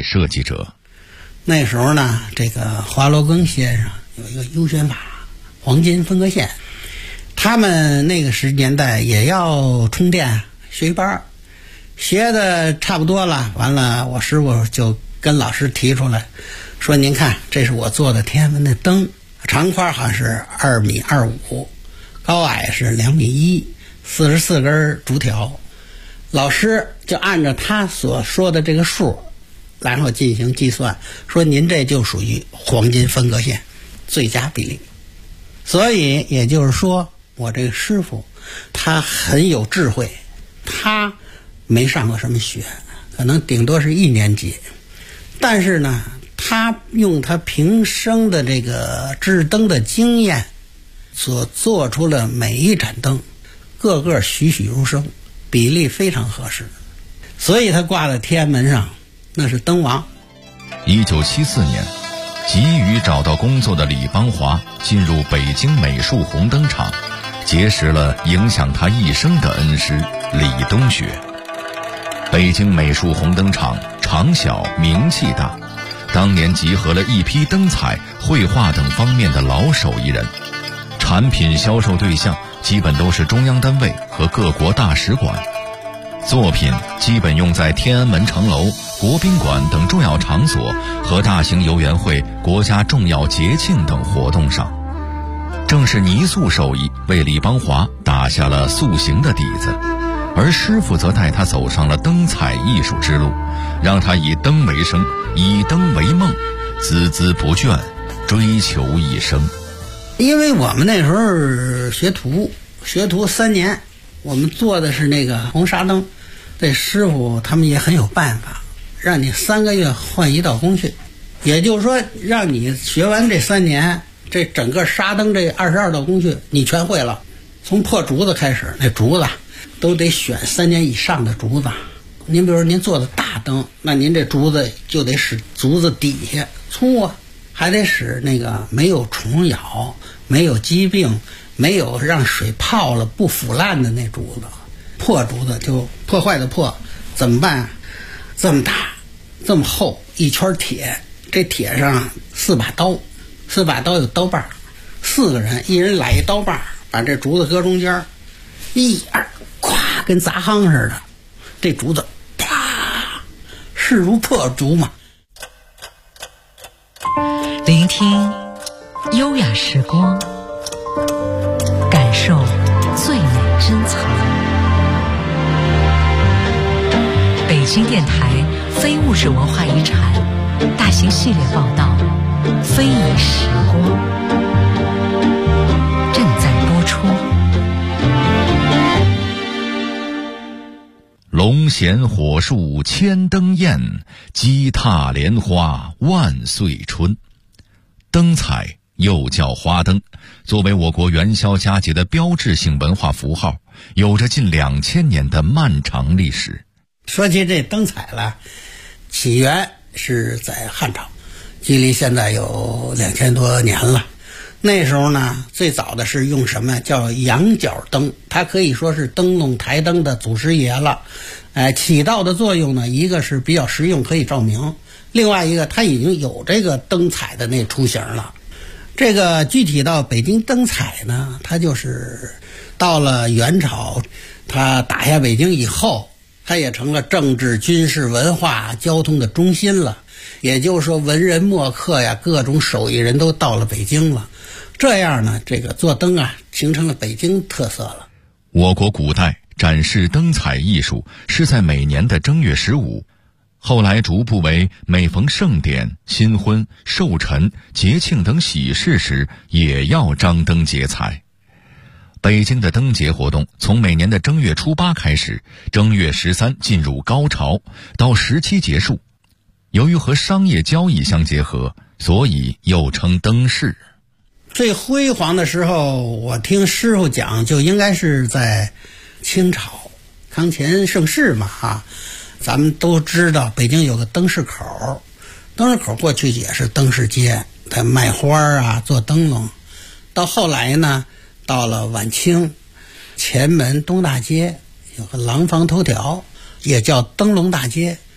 彩设计者。 那时候呢，这个华罗庚先生有一个优选法，黄金分割线，他们那个年代也要充电学一班，学的差不多了，完了我师傅就跟老师提出来说，您看这是我做的天安门的灯，长宽好像是2.25米，高矮是2.1米，44根竹条。老师就按照他所说的这个数然后进行计算，说您这就属于黄金分割线最佳比例。所以也就是说，我这个师傅他很有智慧，他没上过什么学，可能顶多是1年级，但是呢他用他平生的这个制灯的经验所做出了每一盏灯，个个栩栩如生，比例非常合适，所以他挂在天安门上，那是灯王。 1974年，急于找到工作的李邦华进入北京美术红灯厂，结识了影响他一生的恩师李东学。北京美术红灯厂厂小名气大，当年集合了一批灯彩、绘画等方面的老手艺人，产品销售对象基本都是中央单位和各国大使馆，作品基本用在天安门城楼、国宾馆等重要场所和大型游园会、国家重要节庆等活动上。正是泥塑手艺为李邦华打下了塑形的底子，而师傅则带他走上了灯彩艺术之路，让他以灯为生，以灯为梦，孜孜不倦，追求一生。 因为我们那时候学徒3年，我们做的是那个红纱灯，这师傅他们也很有办法，让你3个月换一道工序，也就是说让你学完这3年，这整个纱灯这22道工序你全会了。从破竹子开始，那竹子都得选3年以上的竹子。您比如说您做的大灯，那您这竹子就得使竹子底下粗啊，还得使那个没有虫咬、没有疾病、没有让水泡了不腐烂的那竹子。破竹子就破坏的破，怎么办？这么大这么厚一圈铁，这铁上4把刀，4把刀有刀把，4个人一人来一刀把，把这竹子搁中间，1、2，咵，跟砸夯似的，这竹子啪，势如破竹嘛。 聆听优雅时光，感受最美珍藏。北京电台非物质文化遗产大型系列报道《非遗时光》正在播出。 龙衔火树千灯焰，击踏莲花万岁春。灯彩又叫花灯，作为我国元宵佳节的标志性文化符号，有着近2000年的漫长历史。 说起这灯彩了，起源是在汉朝，距离现在有2000多年了。那时候呢，最早的是用什么叫仰角灯，它可以说是灯笼台灯的祖师爷了。起到的作用呢，一个是比较实用，可以照明；另外一个，它已经有这个灯彩的那雏形了。这个具体到北京灯彩呢，它就是到了元朝，它打下北京以后，它也成了政治、军事、文化、交通的中心了。也就是说，文人墨客呀，各种手艺人都到了北京了。这样呢，这个做灯啊，形成了北京特色了。 我国古代展示灯彩艺术是在每年的正月15，后来逐步为每逢盛典、新婚、寿辰、节庆等喜事时也要张灯结彩。北京的灯节活动从每年的正月初8开始，正月13进入高潮，到17结束。由于和商业交易相结合，所以又称灯市。 最辉煌的时候，我听师傅讲，就应该是在清朝康乾盛世嘛啊。咱们都知道北京有个灯市口，灯市口过去也是灯市街，它卖花啊，做灯笼。到后来呢，到了晚清，前门东大街有个廊坊头条，也叫灯笼大街。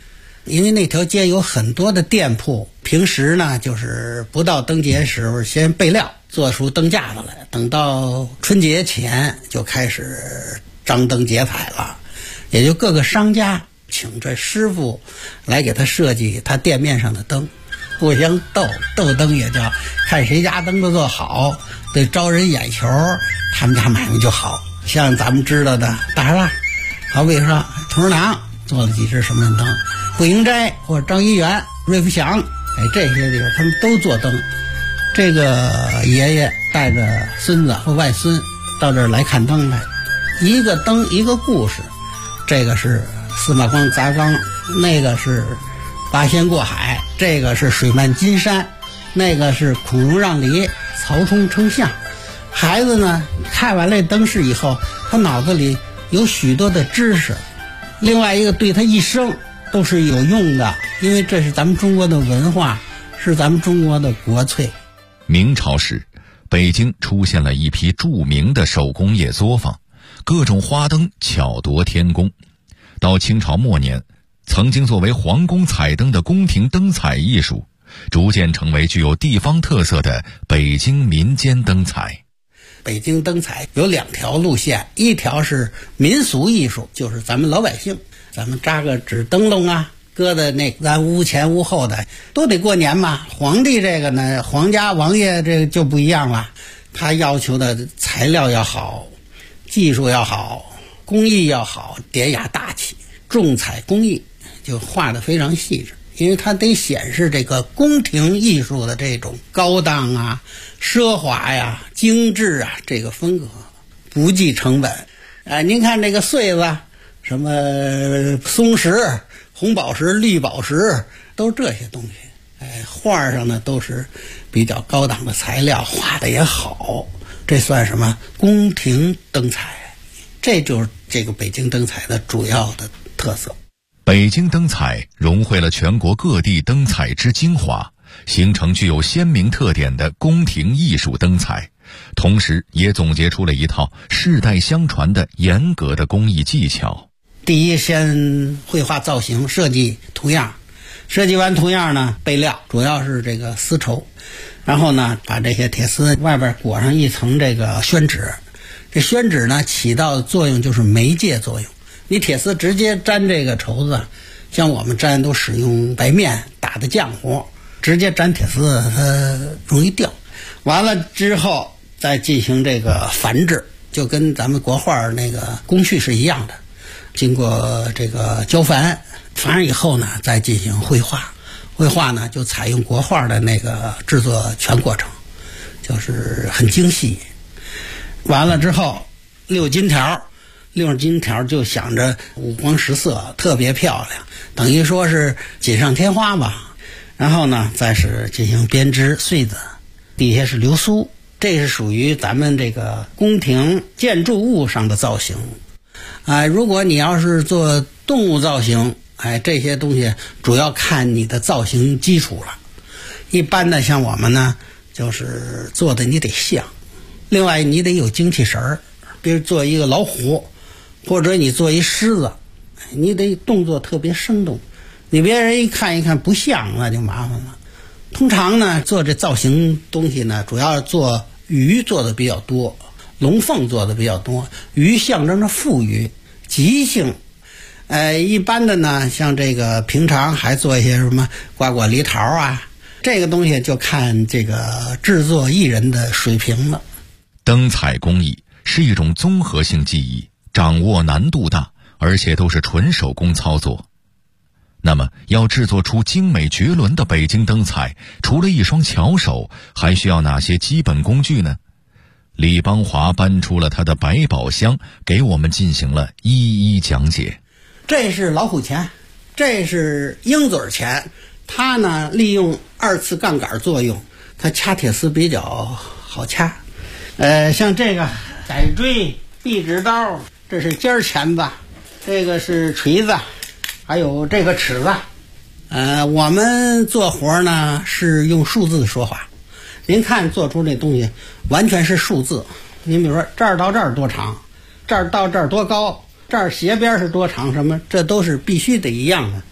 因为那条街有很多的店铺，平时呢就是不到灯节时候先备料，做出灯架子来，等到春节前就开始张灯结彩了，也就各个商家请这师傅来给他设计他店面上的灯，互相斗灯也叫看谁家灯都做好，对招人眼球，他们家买卖就好。像咱们知道的大栅栏，好比说同仁堂做了几只什么灯，步营斋或者张一元、瑞福祥，这些地方他们都做灯。这个爷爷带着孙子或外孙到这儿来看灯来，一个灯一个故事，这个是司马光砸缸，那个是八仙过海，这个是水漫金山，那个是孔融让梨，曹冲称象。孩子呢看完这灯饰以后，他脑子里有许多的知识，另外一个对他一生都是有用的，因为这是咱们中国的文化，是咱们中国的国粹。 明朝时，北京出现了一批著名的手工业作坊，各种花灯巧夺天工。到清朝末年，曾经作为皇宫彩灯的宫廷灯彩艺术，逐渐成为具有地方特色的北京民间灯彩。 北京灯彩有2条路线，一条是民俗艺术，就是咱们老百姓，咱们扎个纸灯笼啊，搁在那咱屋前屋后的，都得过年嘛。皇帝这个呢，皇家王爷这个就不一样了，他要求的材料要好，技术要好，工艺要好，典雅大气，重彩工艺就画得非常细致，因为它得显示这个宫廷艺术的这种高档啊、奢华呀、精致啊，这个风格不计成本。您看这个穗子，什么松石、红宝石、绿宝石，都是这些东西。画上呢都是比较高档的材料，画的也好，这算什么宫廷灯彩？这就是这个北京灯彩的主要的特色。 北京灯彩融汇了全国各地灯彩之精华，形成具有鲜明特点的宫廷艺术灯彩，同时也总结出了一套世代相传的严格的工艺技巧。 第一，先绘画造型，设计图样，设计完图样呢，备料，主要是这个丝绸，然后呢，把这些铁丝外边裹上一层这个宣纸，这宣纸呢起到的作用就是媒介作用。你铁丝直接粘这个绸子，像我们粘都使用白面打的浆糊，直接粘铁丝它容易掉。完了之后再进行这个繁制，就跟咱们国画那个工序是一样的，经过这个焦繁，繁上以后呢，再进行绘画。绘画呢就采用国画的那个制作全过程，就是很精细。完了之后六金条就想着五光十色，特别漂亮，等于说是锦上添花吧。然后呢再是进行编织穗子，底下是流苏，这是属于咱们这个宫廷建筑物上的造型。如果你要是做动物造型，这些东西主要看你的造型基础了。一般的像我们呢，就是做的你得像，另外你得有精气神儿，比如做一个老虎，或者你做一狮子，你得动作特别生动，你别人一看不像，那就麻烦了。通常呢做这造型东西呢，主要做鱼做的比较多，龙凤做的比较多，鱼象征着富裕吉庆。一般的呢，像这个平常还做一些什么瓜果梨桃啊，这个东西就看这个制作艺人的水平了。 灯彩工艺是一种综合性技艺，掌握难度大，而且都是纯手工操作。那么要制作出精美绝伦的北京灯彩，除了一双巧手，还需要哪些基本工具呢？李邦华搬出了他的百宝箱，给我们进行了一一讲解。 这是老虎钳，这是鹰嘴钳，它呢利用2次杠杆作用，它掐铁丝比较好掐。像这个改锥、壁纸刀，这是尖钳子，这个是锤子，还有这个尺子。我们做活呢是用数字说话，您看做出这东西完全是数字。您比如说这儿到这儿多长，这儿到这儿多高，这儿斜边是多长，什么这都是必须得一样的。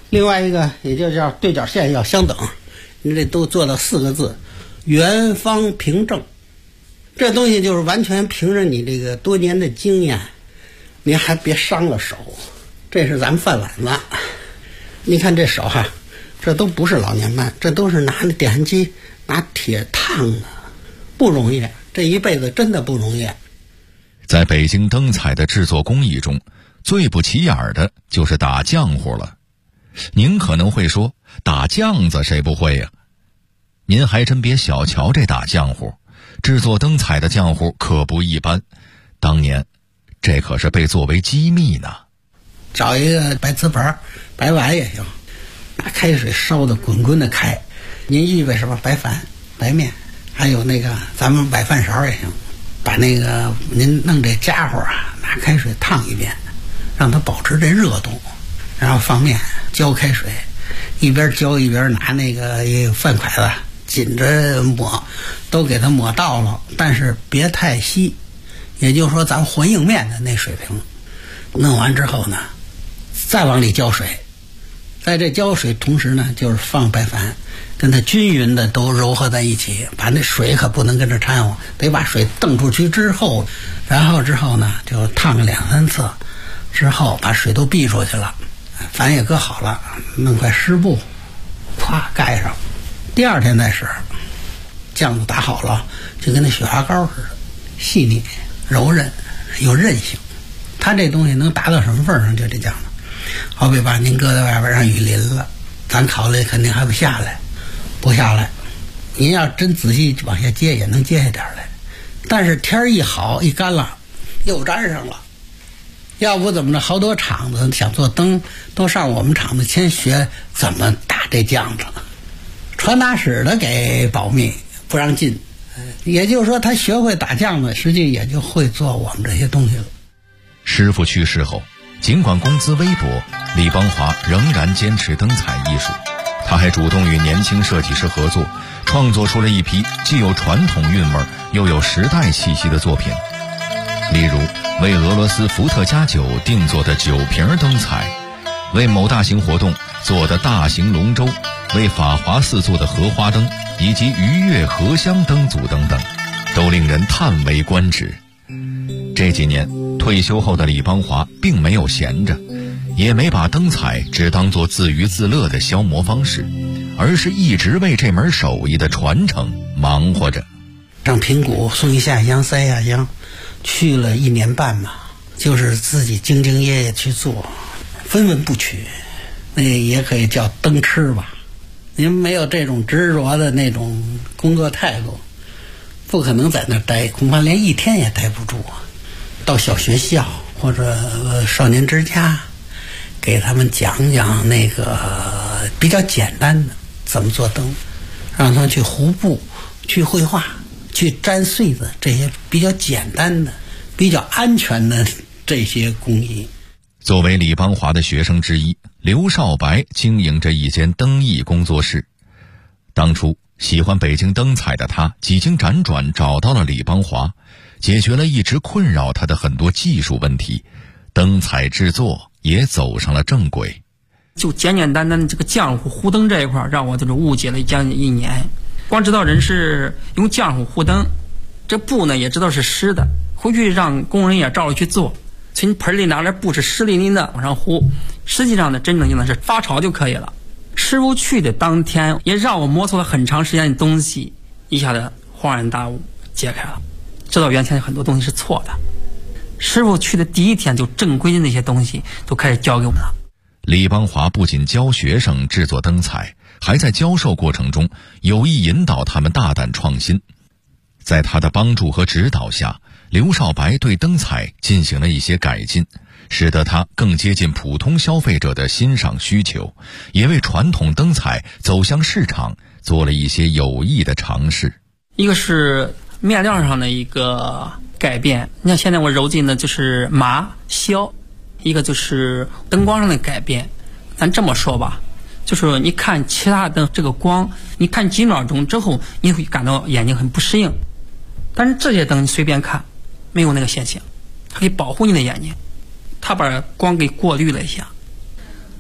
另外一个也就叫对角线要相等，你这都做到4个字，圆方平正。这东西就是完全凭着你这个多年的经验，您还别伤了手。这是咱们饭碗子，你看这手哈，这都不是老年斑，这都是拿那点焊机拿铁烫的，不容易，这一辈子真的不容易。 在北京灯彩的制作工艺中，最不起眼的就是打浆糊了。您可能会说，打浆子谁不会呀？您还真别小瞧这打浆糊，制作灯彩的浆糊可不一般，当年这可是被作为机密呢。 找一个白瓷盘、白碗也行，拿开水烧的滚滚的开，您预备什么白饭、白面，还有那个咱们白饭勺也行，把那个您弄这家伙啊，拿开水烫一遍，让它保持这热度，然后放面浇开水，一边浇一边拿那个饭筷子紧着抹，都给它抹到了，但是别太稀，也就是说咱混硬面的那水平。弄完之后呢，再往里浇水，在这浇水同时呢，就是放白矾，跟它均匀的都揉合在一起，把那水可不能跟着掺和，得把水瞪出去之后，然后之后呢就烫个2、3次，之后把水都逼出去了，矾也搁好了，弄块湿布咵盖上，第2天再使，浆子打好了，就跟那雪花膏似的，细腻柔韧有韧性。它这东西能达到什么份上，就这浆子，好比把您搁在外边让雨淋了，咱考虑肯定还不下来，不下来，您要真仔细往下接也能接下点来，但是天一好一干了又粘上了。要不怎么着，好多厂子想做灯都上我们厂子先学怎么打这浆子，传达室的给保密不让进，也就是说他学会打浆子，实际也就会做我们这些东西了。 师傅去世后，尽管工资微薄，李邦华仍然坚持灯彩艺术。他还主动与年轻设计师合作，创作出了一批既有传统韵味又有时代气息的作品。例如为俄罗斯伏特加酒定做的酒瓶灯彩，为某大型活动做的大型龙舟，为法华寺做的荷花灯，以及愉悦荷香灯组等等，都令人叹为观止。这几年退休后的李邦华并没有闲着，也没把灯彩只当作自娱自乐的消磨方式，而是一直为这门手艺的传承忙活着。 上平谷送一下乡3下乡，去了1年半吧，就是自己兢兢业业去做，分文不取，那也可以叫灯痴吧。您没有这种执着的那种工作态度，不可能在那待，恐怕连1天也待不住啊。到小学校或者少年之家，给他们讲讲那个比较简单的怎么做灯，让他们去糊布、去绘画、去粘穗子，这些比较简单的、比较安全的这些工艺。 作为李邦华的学生之一，刘少白经营着一间灯艺工作室。当初喜欢北京灯彩的他，几经辗转找到了李邦华，解决了一直困扰他的很多技术问题，灯彩制作也走上了正轨。 就简简单单的这个浆糊糊灯这一块，让我就是误解了将近1年。光知道人是用浆糊糊灯，这布呢也知道是湿的，回去让工人也照着去做，从盆里拿来布是湿淋淋的往上糊，实际上呢真正用的是发潮就可以了。师傅去的当天也让我摸索了很长时间的东西，一下子恍然大悟，解开了，知道原先很多东西是错的。师傅去的第1天就正规的那些东西都开始教给我们了。 李邦华不仅教学生制作灯彩，还在教授过程中有意引导他们大胆创新。在他的帮助和指导下，刘少白对灯彩进行了一些改进，使得它更接近普通消费者的欣赏需求，也为传统灯彩走向市场做了一些有益的尝试。 一个是面料上的一个改变，你看现在我揉进的就是麻硝，一个就是灯光上的改变。咱这么说吧，就是你看其他的这个光，你看几秒钟之后你会感到眼睛很不适应，但是这些灯你随便看没有那个现象，它可以保护你的眼睛，它把光给过滤了一下。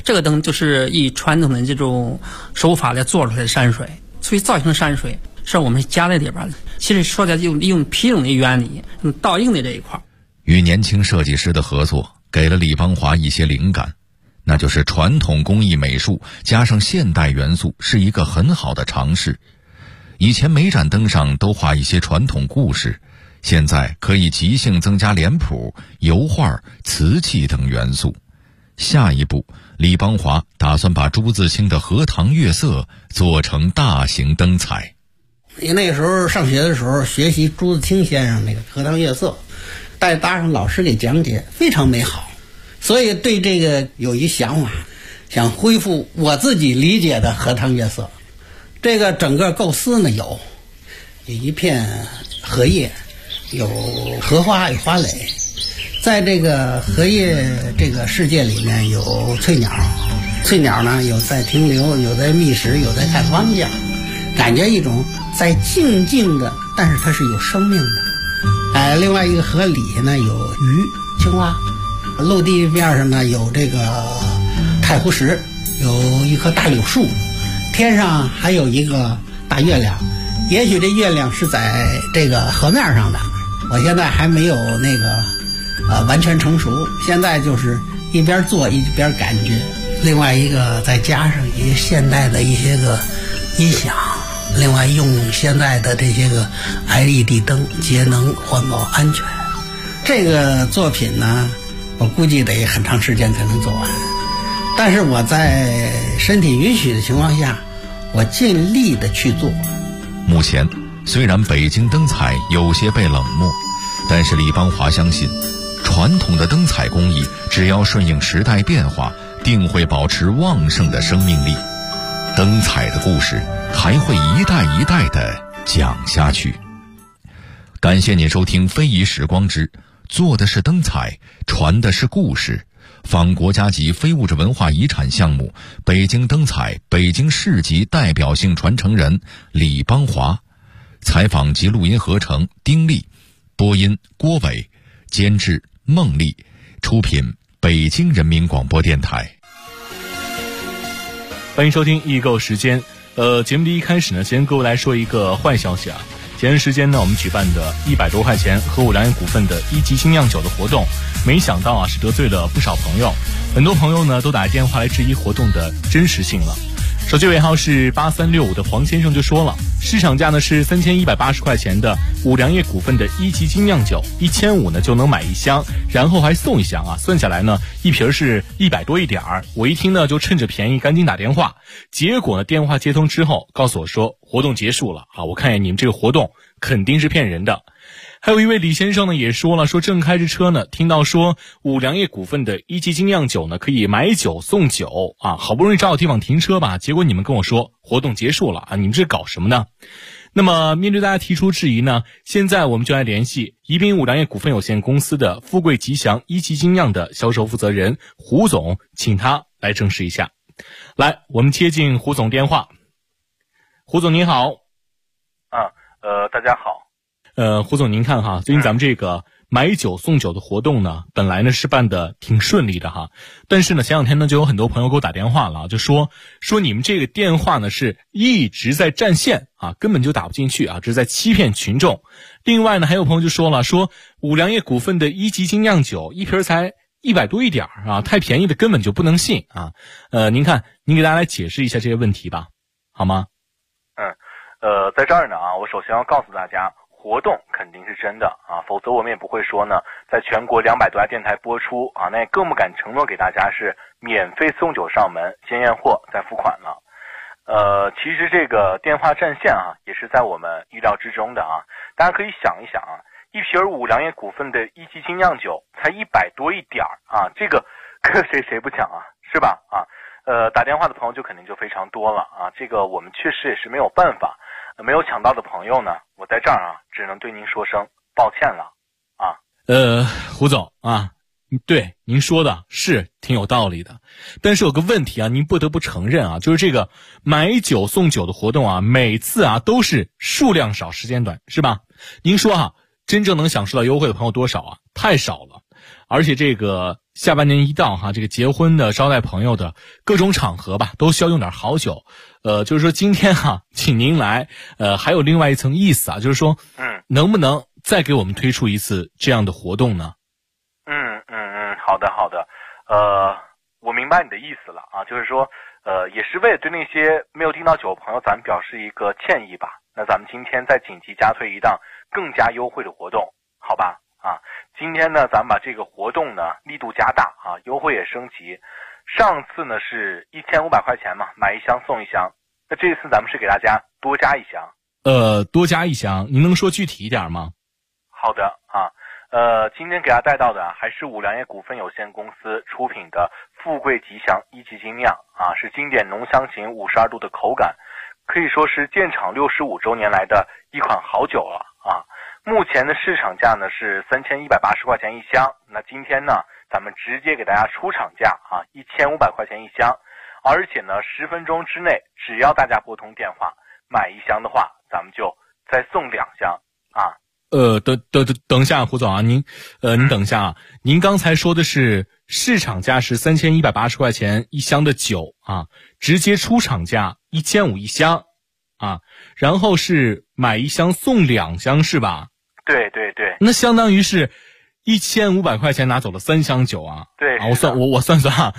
这个灯就是以传统的这种手法来做出来的山水，所以造型山水是我们加在里边的。其实说起来就用皮影的原理，倒映的这一块。 与年轻设计师的合作给了李邦华一些灵感，那就是传统工艺美术加上现代元素是一个很好的尝试。以前每盏灯上都画一些传统故事，现在可以即兴增加脸谱、油画、瓷器等元素。下一步，李邦华打算把朱自清的《荷塘月色》做成大型灯彩。 那个时候上学的时候学习朱自清先生那个《荷塘月色》，再搭上老师给讲解，非常美好，所以对这个有一想法，想恢复我自己理解的《荷塘月色》。这个整个构思呢，有一片荷叶，有荷花，有花蕾，在这个荷叶这个世界里面有翠鸟，翠鸟呢有在停留，有在觅食，有在看方向，感觉一种在静静的，但是它是有生命的。另外一个河里呢有鱼、青蛙，陆地面上呢有这个太湖石，有一棵大柳树，天上还有一个大月亮，也许这月亮是在这个河面上的。我现在还没有那个完全成熟，现在就是一边做一边感觉。另外一个再加上一些现代的一些个音响，另外用现在的这些个 LED 灯，节能、环保、安全。这个作品呢，我估计得很长时间才能做完，但是我在身体允许的情况下，我尽力的去做。 目前虽然北京灯彩有些被冷漠，但是李邦华相信，传统的灯彩工艺只要顺应时代变化，定会保持旺盛的生命力。灯彩的故事还会一代一代的讲下去。感谢您收听非遗时光之做的是灯彩，传的是故事，仿国家级非物质文化遗产项目北京灯彩北京市级代表性传承人李邦华。采访及录音合成丁力，播音郭伟，监制孟丽，出品北京人民广播电台。 欢迎收听易购时间。节目的一开始呢，先跟各位来说一个坏消息啊。前段时间呢，我们举办的100多块钱和五粮液股份的1级精酿酒的活动，没想到啊是得罪了不少朋友，很多朋友呢都打电话来质疑活动的真实性了。手机尾号是8365的黄先生就说了，市场价呢是3180块钱的五粮液股份的1级精酿酒，1500呢就能买一箱，然后还送一箱啊，算下来呢一瓶是100多一点儿。我一听呢就趁着便宜赶紧打电话，结果呢电话接通之后告诉我说活动结束了啊，我看见你们这个活动肯定是骗人的。还有一位李先生呢也说了，说正开着车呢，听到说五粮液股份的1级精酿酒呢可以买酒送酒啊，好不容易找到地方停车吧，结果你们跟我说活动结束了啊，你们这搞什么呢？那么面对大家提出质疑呢，现在我们就来联系宜宾五粮液股份有限公司的富贵吉祥1级精酿的销售负责人胡总，请他来证实一下。来，我们接进胡总电话。胡总您好。 大家好。 胡总您看哈，最近咱们这个买酒送酒的活动呢，本来呢是办的挺顺利的哈，但是呢前两天呢就有很多朋友给我打电话了，就说你们这个电话呢是一直在占线啊，根本就打不进去啊，这是在欺骗群众。另外呢还有朋友就说了，说五粮液股份的1级精酿酒一瓶才100多一点啊，太便宜的根本就不能信啊。您看您给大家来解释一下这些问题吧，好吗？ 在这儿呢啊，我首先要告诉大家，活动肯定是真的啊，否则我们也不会说呢，在全国200多家电台播出啊，那也更不敢承诺给大家是免费送酒上门，先验货再付款了。其实这个电话占线啊，也是在我们意料之中的啊。大家可以想一想啊，一瓶五粮液股份的1级精酿酒才100多一点啊，这个跟谁不抢啊，是吧？啊，打电话的朋友就肯定就非常多了啊，这个我们确实也是没有办法。没有抢到的朋友呢，我在这儿啊，只能对您说声抱歉了啊。 胡总啊，对您说的是挺有道理的，但是有个问题啊，您不得不承认啊，就是这个买酒送酒的活动啊，每次啊都是数量少时间短，是吧？您说真正能享受到优惠的朋友多少啊？太少了。 而且这个下半年一到哈，这个结婚的、招待朋友的各种场合吧，都需要用点好酒。就是说今天哈，请您来，还有另外一层意思啊，就是说，能不能再给我们推出一次这样的活动呢？ 好的，我明白你的意思了啊，就是说，也是为了对那些没有订到酒的朋友，咱们表示一个歉意吧。那咱们今天再紧急加推一档更加优惠的活动，好吧？啊，今天呢，咱们把这个活动呢力度加大啊，优惠也升级。上次呢是1500块钱嘛，买一箱送一箱。那这次咱们是给大家多加一箱。 多加一箱，您能说具体一点吗？ 好的啊，今天给大家带到的还是五粮液股份有限公司出品的富贵吉祥一级精酿啊，是经典浓香型52度的口感，可以说是建厂65周年来的一款好酒了啊。目前的市场价呢是3180块钱一箱，那今天呢咱们直接给大家出厂价啊，1500块钱一箱，而且呢10分钟之内，只要大家拨通电话买一箱的话，咱们就再送2箱啊。 等一下，胡总啊，您等一下啊，您刚才说的是市场价是3180块钱一箱的酒啊，直接出厂价1500一箱啊，然后是买一箱送2箱是吧？ 对， 那相当于是1500块钱拿走了3箱酒啊。 对啊，我算啊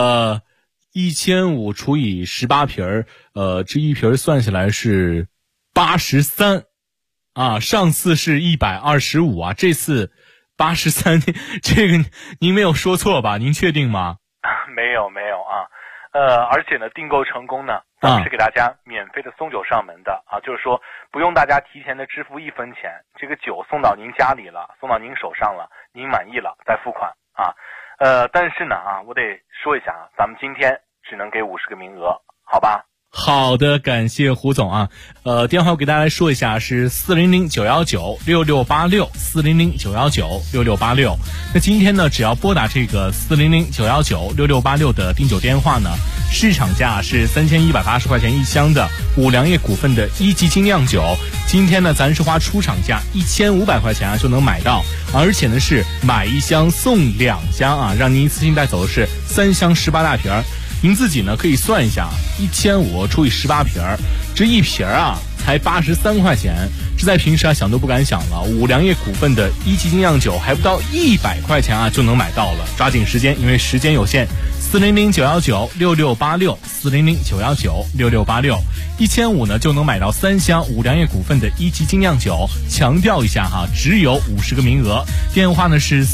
，1500除以18瓶这一瓶算下来是83。啊，上次是125啊，这次83，这个您没有说错吧？您确定吗？ 没有啊，而且呢，订购成功呢，咱们是给大家免费的送酒上门的啊，就是说不用大家提前的支付1分钱，这个酒送到您家里了，送到您手上了，您满意了再付款啊。但是呢啊，我得说一下啊，咱们今天只能给50个名额，好吧？ 好的，感谢胡总啊。电话我给大家来说一下是400-919-6686，400-919-6686。那今天呢，只要拨打这个400-919-6686的订酒电话呢，市场价是3180块钱一箱的五粮液股份的1级精酿酒，今天呢咱是花出厂价1500块钱啊就能买到，而且呢是买一箱送2箱啊，让您一次性带走的是3箱18大瓶。您自己呢可以算一下，1500除以18瓶，这一瓶啊才83块钱，这在平时啊想都不敢想了。五粮液股份的1级精酿酒还不到100块钱啊就能买到了，抓紧时间，因为时间有限。400-919-6686，400-919-6686，1500呢就能买到3箱五粮液股份的1级精酿酒。强调一下哈，只有50个名额。电话呢是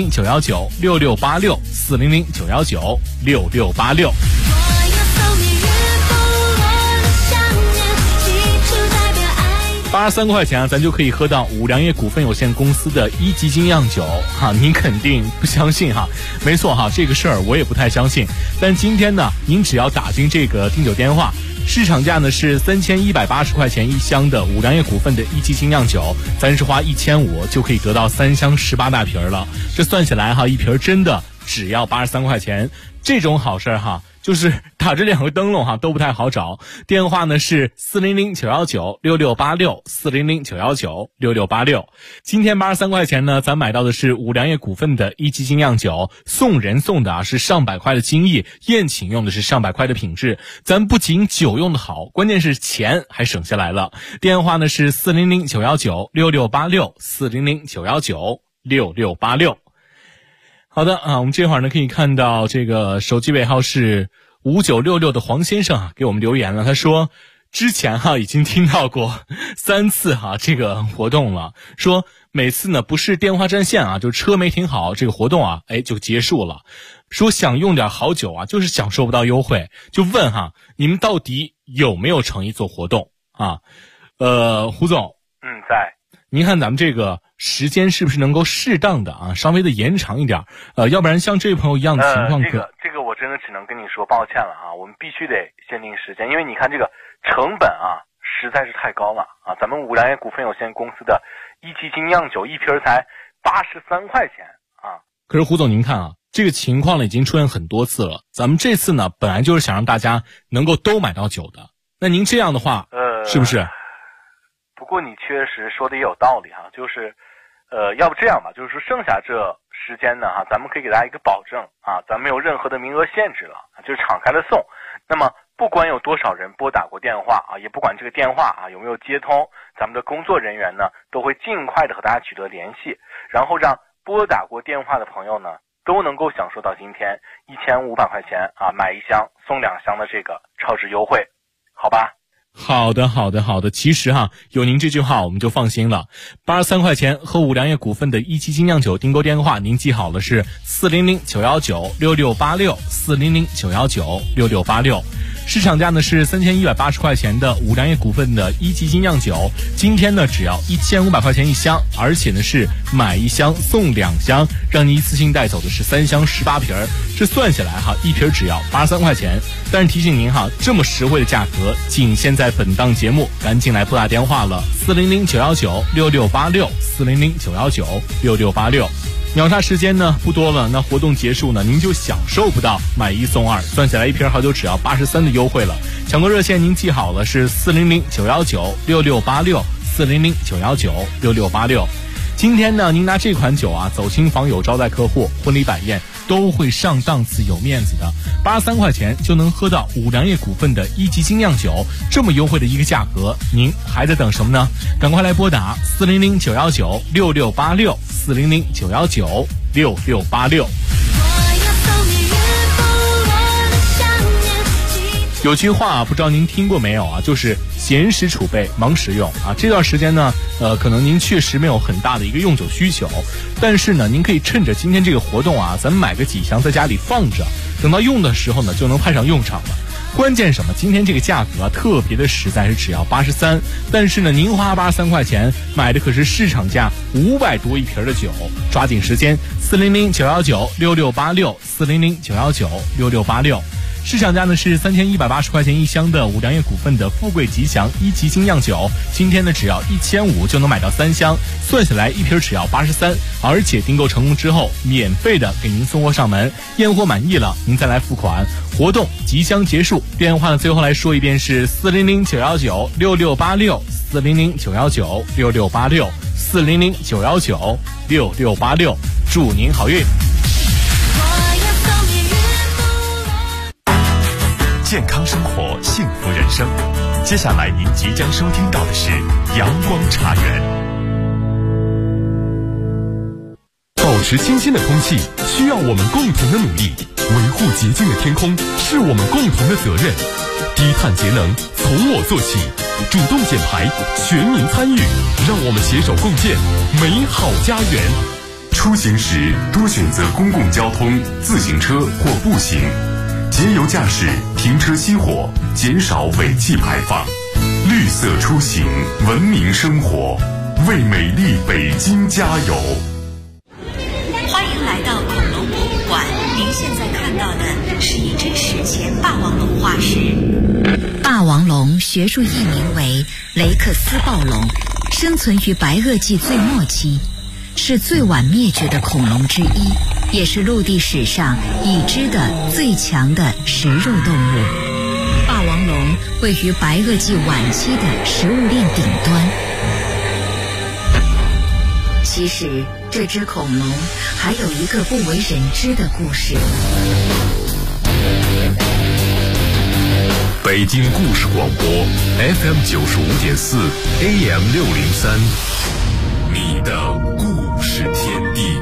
400-919-6686，400-919-6686。83块钱啊，咱就可以喝到五粮液股份有限公司的1级精酿酒哈，您肯定不相信哈？没错哈，这个事儿我也不太相信。但今天呢，您只要打进这个订酒电话，市场价呢是3180块钱一箱的五粮液股份的1级精酿酒，咱是花1500就可以得到3箱18大瓶了。这算下来哈，一瓶真的只要83块钱，这种好事哈。就是打着2个灯笼哈都不太好找，电话呢是400-919-6686，400-919-6686。今天83块钱呢，咱买到的是五粮液股份的1级精酿酒，送人送的啊是上百块的精益，宴请用的是上百块的品质。咱不仅酒用的好，关键是钱还省下来了。电话呢是400-919-6686，400-919-6686。好的啊，我们这会儿呢可以看到这个手机尾号是5966的黄先生啊给我们留言了，他说之前已经听到过3次这个活动了，说每次呢不是电话占线就车没停好，这个活动就结束了，说想用点好酒就是享受不到优惠，就问你们到底有没有诚意做活动啊？胡总， 在。 您看咱们这个时间是不是能够适当的稍微的延长一点，要不然像这位朋友一样的情况这个我真的只能跟你说抱歉了我们必须得限定时间，因为你看这个成本实在是太高了咱们五粮液股份有限公司的1级精酿酒一瓶才83块钱可是胡总您看这个情况呢已经出现很多次了，咱们这次呢本来就是想让大家能够都买到酒的，那您这样的话是不是？ 不过你确实说的也有道理就是要不这样吧，就是说剩下这时间呢咱们可以给大家一个保证咱们没有任何的名额限制了，就是敞开了送。那么不管有多少人拨打过电话也不管这个电话有没有接通，咱们的工作人员呢都会尽快的和大家取得联系，然后让拨打过电话的朋友呢都能够享受到今天1500块钱买1箱送2箱的这个超值优惠，好吧？ 好的。其实有您这句话我们就放心了。83块钱和五粮液股份的一期精酿酒订购电话，您记好了是400-919-6686，400-919-6686。市场价呢是3180块钱的五粮液股份的一期精酿酒，今天呢只要1500块钱1箱，而且呢是买1箱送2箱，让您一次性带走的是3箱18瓶，这算下来一瓶只要83块钱。但是提醒您这么实惠的价格仅限在本档节目，赶紧来拨打电话了，400-919-6686，400-919-6686。秒杀时间呢不多了，那活动结束呢您就享受不到买1送2，算下来一瓶好酒只要83的优惠了。抢购热线您记好了是400-919-6686，400-919-6686。今天呢您拿这款酒走亲访友招待客户，婚礼摆宴都会上档次有面子的，83块钱就能喝到五粮液股份的一级精酿酒，这么优惠的一个价格，您还在等什么呢？赶快来拨打400-919-6686，400-919-6686。有句话不知道您听过没有就是闲时储备，忙时用这段时间呢可能您确实没有很大的一个用酒需求，但是呢您可以趁着今天这个活动咱们买个几箱在家里放着，等到用的时候呢就能派上用场了。关键什么？今天这个价格特别的实在，是只要83，但是呢您花83块钱买的可是市场价500多一瓶的酒，抓紧时间，400-919-6686，400-919-6686。市场价呢是3180块钱1箱的五粮液股份的富贵吉祥一级精酿酒，今天呢只要1500就能买到3箱，算下来一瓶只要83，而且订购成功之后免费的给您送货上门，验货满意了您再来付款。活动即将结束，电话呢最后来说一遍是400-919-6686，400-919-6686，400-919-6686，祝您好运。 健康生活，幸福人生。接下来您即将收听到的是阳光茶园。保持清新的空气需要我们共同的努力，维护洁净的天空是我们共同的责任。低碳节能从我做起，主动减排，全民参与，让我们携手共建美好家园。出行时多选择公共交通、自行车或步行，节油驾驶，停车熄火，减少尾气排放。绿色出行，文明生活，为美丽北京加油。 欢迎来到恐龙博物馆，您现在看到的是一只史前霸王龙化石。霸王龙学术译名为雷克斯暴龙，生存于白垩纪最末期，是最晚灭绝的恐龙之一，也是陆地史上已知的最强的食肉动物。霸王龙位于白垩纪晚期的食物链顶端。其实这只恐龙还有一个不为人知的故事。 北京故事广播 FM 95.4 AM 603，你的故事天地。